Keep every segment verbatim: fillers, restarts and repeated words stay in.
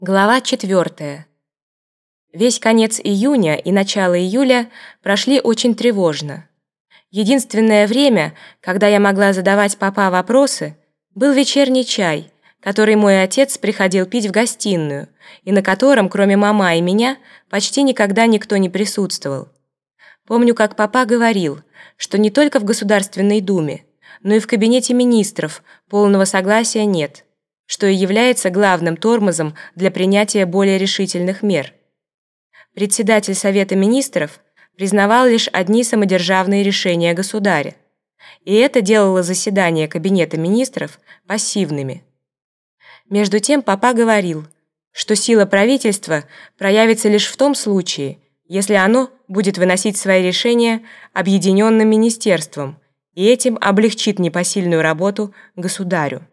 Глава четвертая. Весь конец июня и начало июля прошли очень тревожно. Единственное время, когда я могла задавать папа вопросы, был вечерний чай, который мой отец приходил пить в гостиную, и на котором, кроме мамы и меня, почти никогда никто не присутствовал. Помню, как папа говорил, что не только в Государственной Думе, но и в Кабинете министров полного согласия нет, что и является главным тормозом для принятия более решительных мер. Председатель Совета министров признавал лишь одни самодержавные решения государя, и это делало заседания Кабинета министров пассивными. Между тем папа говорил, что сила правительства проявится лишь в том случае, если оно будет выносить свои решения объединенным министерством и этим облегчит непосильную работу государю.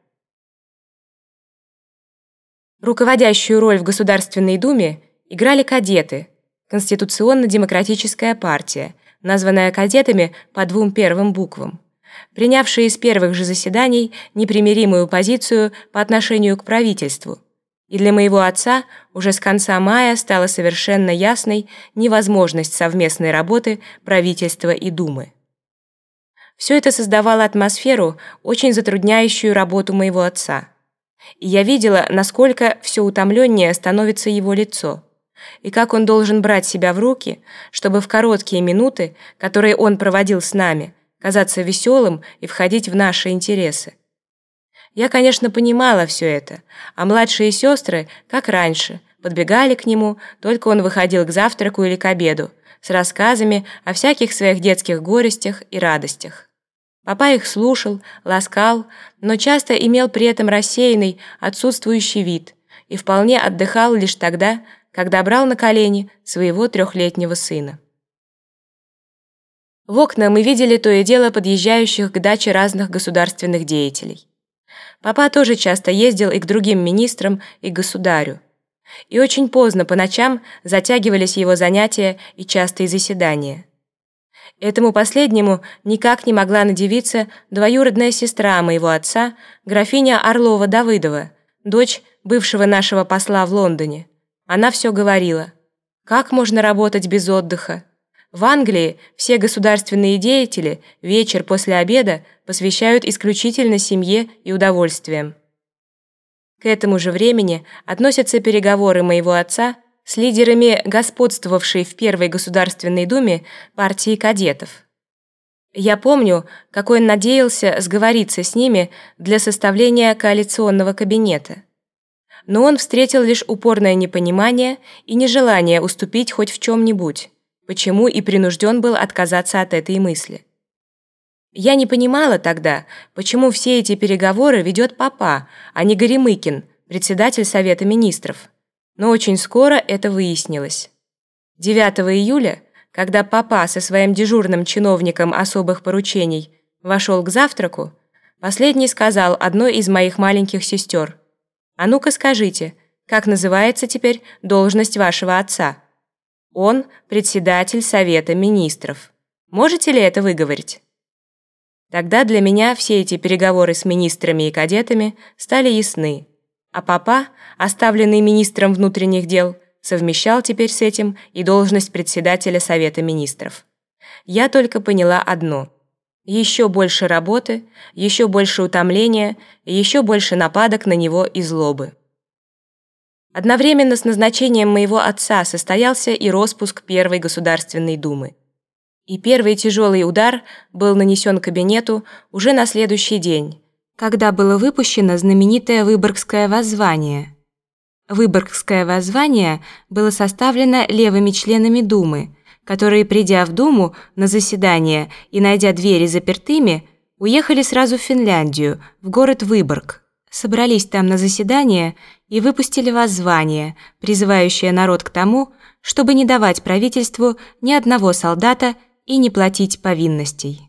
Руководящую роль в Государственной Думе играли кадеты, Конституционно-демократическая партия, названная кадетами по двум первым буквам, принявшие с первых же заседаний непримиримую позицию по отношению к правительству. И для моего отца уже с конца мая стала совершенно ясной невозможность совместной работы правительства и Думы. Все это создавало атмосферу, очень затрудняющую работу моего отца. И я видела, насколько все утомленнее становится его лицо, и как он должен брать себя в руки, чтобы в короткие минуты, которые он проводил с нами, казаться веселым и входить в наши интересы. Я, конечно, понимала все это, а младшие сестры, как раньше, подбегали к нему, только он выходил к завтраку или к обеду, с рассказами о всяких своих детских горестях и радостях. Папа их слушал, ласкал, но часто имел при этом рассеянный, отсутствующий вид и вполне отдыхал лишь тогда, когда брал на колени своего трехлетнего сына. В окна мы видели то и дело подъезжающих к даче разных государственных деятелей. Папа тоже часто ездил и к другим министрам, и к государю. И очень поздно по ночам затягивались его занятия и частые заседания. Этому последнему никак не могла надивиться двоюродная сестра моего отца, графиня Орлова-Давыдова, дочь бывшего нашего посла в Лондоне. Она все говорила: как можно работать без отдыха? В Англии все государственные деятели вечер после обеда посвящают исключительно семье и удовольствиям. К этому же времени относятся переговоры моего отца с лидерами господствовавшей в Первой Государственной Думе партии кадетов. Я помню, как он надеялся сговориться с ними для составления коалиционного кабинета. Но он встретил лишь упорное непонимание и нежелание уступить хоть в чем-нибудь, почему и принужден был отказаться от этой мысли. Я не понимала тогда, почему все эти переговоры ведет папа, а не Горемыкин, председатель Совета министров. Но очень скоро это выяснилось. девятого июля, когда папа со своим дежурным чиновником особых поручений вошел к завтраку, последний сказал одной из моих маленьких сестер: «А ну-ка скажите, как называется теперь должность вашего отца?» «Он председатель Совета министров. Можете ли это выговорить?» Тогда для меня все эти переговоры с министрами и кадетами стали ясны. А папа, оставленный министром внутренних дел, совмещал теперь с этим и должность председателя Совета министров. Я только поняла одно: еще больше работы, еще больше утомления, еще больше нападок на него и злобы. Одновременно с назначением моего отца состоялся и распуск Первой Государственной Думы. И первый тяжелый удар был нанесен кабинету уже на следующий день, когда было выпущено знаменитое Выборгское воззвание. Выборгское воззвание было составлено левыми членами Думы, которые, придя в Думу на заседание и найдя двери запертыми, уехали сразу в Финляндию, в город Выборг, собрались там на заседание и выпустили воззвание, призывающее народ к тому, чтобы не давать правительству ни одного солдата и не платить повинностей.